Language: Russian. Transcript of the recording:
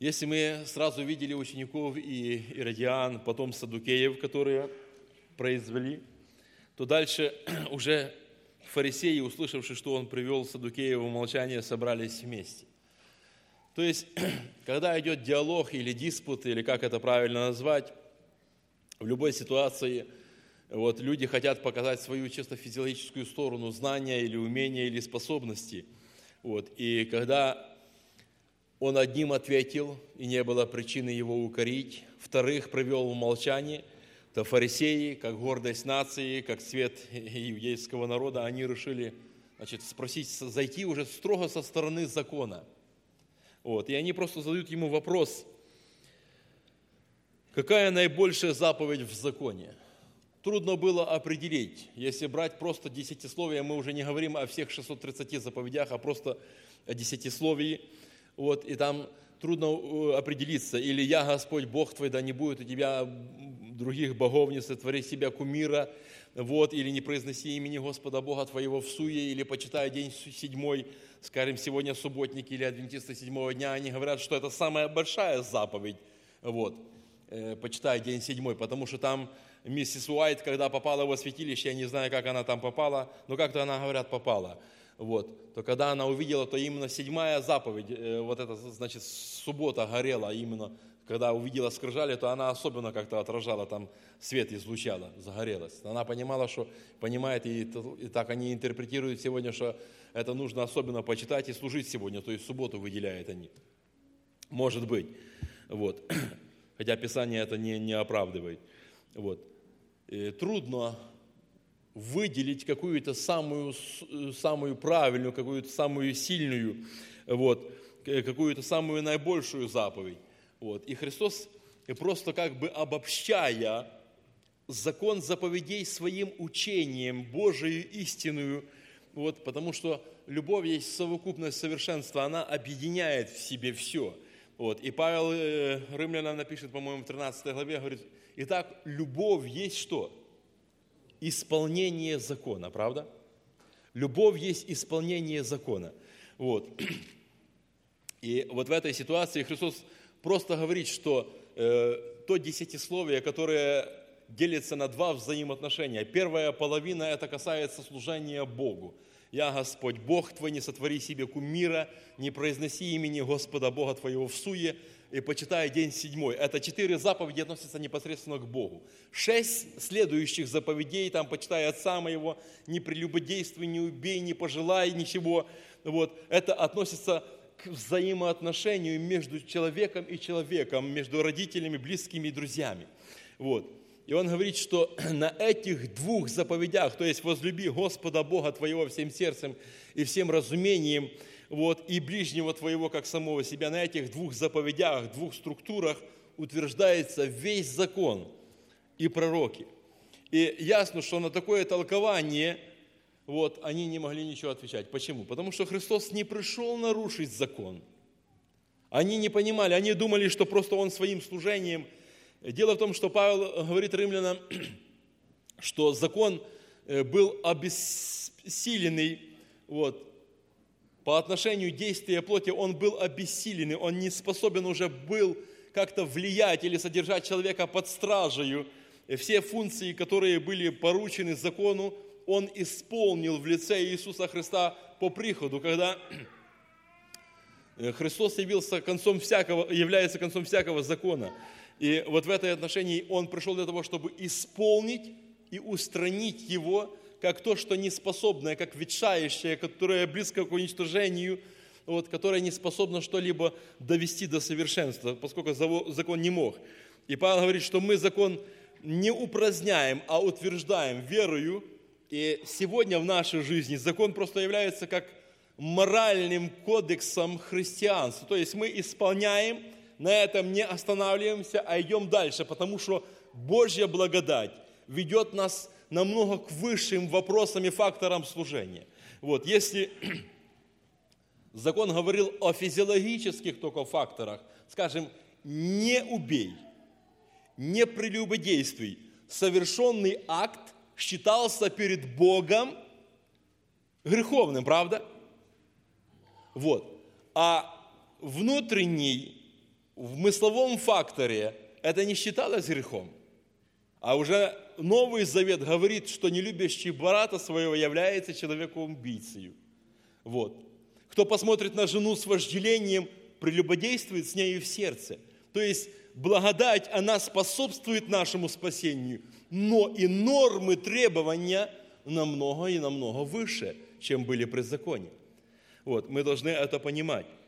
Если мы сразу видели учеников и иродиан, потом саддукеев, которые произвели, то дальше уже фарисеи, услышавши, что он привел саддукеев в молчание, собрались вместе. То есть, когда идет диалог или диспут, или как это правильно назвать, в любой ситуации люди хотят показать свою чисто физиологическую сторону, знания или умения, или способности. И когда он одним ответил, и не было причины его укорить, вторых привел в молчание, то фарисеи, как гордость нации, как цвет иудейского народа, они решили спросить, зайти уже строго со стороны закона. И они просто задают ему вопрос, какая наибольшая заповедь в законе? Трудно было определить. Если брать просто десятисловие, мы уже не говорим о всех 630 заповедях, а просто о десятисловии. И там трудно определиться. Или «Я, Господь, Бог твой, да не будет у тебя других богов, не сотвори себя кумира». Или «Не произноси имени Господа Бога твоего в суе», или «Почитай день седьмой». Скажем, сегодня субботники или адвентисты седьмого дня, они говорят, что это самая большая заповедь. «Почитай день седьмой», потому что там миссис Уайт, когда попала во святилище, я не знаю, как она там попала, но как-то она, говорят, попала. То когда она увидела, то именно седьмая заповедь, суббота горела именно, когда увидела скрижали, то она особенно как-то отражала, там свет излучала, загорелась. Она понимала, что, понимает, и так они интерпретируют сегодня, что это нужно особенно почитать и служить сегодня, то есть субботу выделяют они. Может быть. Хотя Писание это не оправдывает. Трудно выделить какую-то самую правильную, какую-то самую сильную, какую-то самую наибольшую заповедь. И Христос, просто как бы обобщая закон заповедей своим учением, Божию истинную, потому что любовь есть совокупность совершенства, она объединяет в себе все. И Павел Римлянам напишет, по-моему, в 13 главе, говорит, итак, любовь есть что? Исполнение закона, правда? Любовь есть исполнение закона. И в этой ситуации Христос просто говорит, что то десятисловие, которое делится на два взаимоотношения. Первая половина, это касается служения Богу. «Я, Господь, Бог твой, не сотвори себе кумира, не произноси имени Господа Бога твоего в суе, и почитай день седьмой». Это 4 заповеди относятся непосредственно к Богу. 6 следующих заповедей, там почитай отца моего, не прелюбодействуй, не убей, не пожелай ничего. Это относится к взаимоотношению между человеком и человеком, между родителями, близкими и друзьями. И он говорит, что на этих 2 заповедях, то есть возлюби Господа Бога твоего всем сердцем и всем разумением, и ближнего твоего, как самого себя, на этих 2 заповедях, 2 структурах утверждается весь закон и пророки. И ясно, что на такое толкование они не могли ничего отвечать. Почему? Потому что Христос не пришел нарушить закон. Они не понимали, они думали, что просто Он своим служением. Дело в том, что Павел говорит римлянам, что закон был обессиленный, по отношению действия плоти он был обессиленный, он не способен уже был как-то влиять или содержать человека под стражей. Все функции, которые были поручены закону, он исполнил в лице Иисуса Христа по приходу, когда Христос является концом всякого закона. И в этой отношении Он пришел для того, чтобы исполнить и устранить его, как то, что неспособное, как ветшающее, которое близко к уничтожению, которое не способно что-либо довести до совершенства, поскольку закон не мог. И Павел говорит, что мы закон не упраздняем, а утверждаем верою. И сегодня в нашей жизни закон просто является как моральным кодексом христианства. То есть мы исполняем, на этом не останавливаемся, а идем дальше, потому что Божья благодать ведет нас намного к высшим вопросам и факторам служения. Если закон говорил о физиологических только факторах, скажем, не убей, не прелюбодействуй, совершенный акт считался перед Богом греховным, правда? А внутренний в мысловом факторе это не считалось грехом. А уже Новый Завет говорит, что не любящий брата своего является человеком-убийцей. Вот. Кто посмотрит на жену с вожделением, прелюбодействует с нею в сердце. То есть благодать, она способствует нашему спасению, но и нормы, требования намного и намного выше, чем были при законе. Вот. Мы должны это понимать.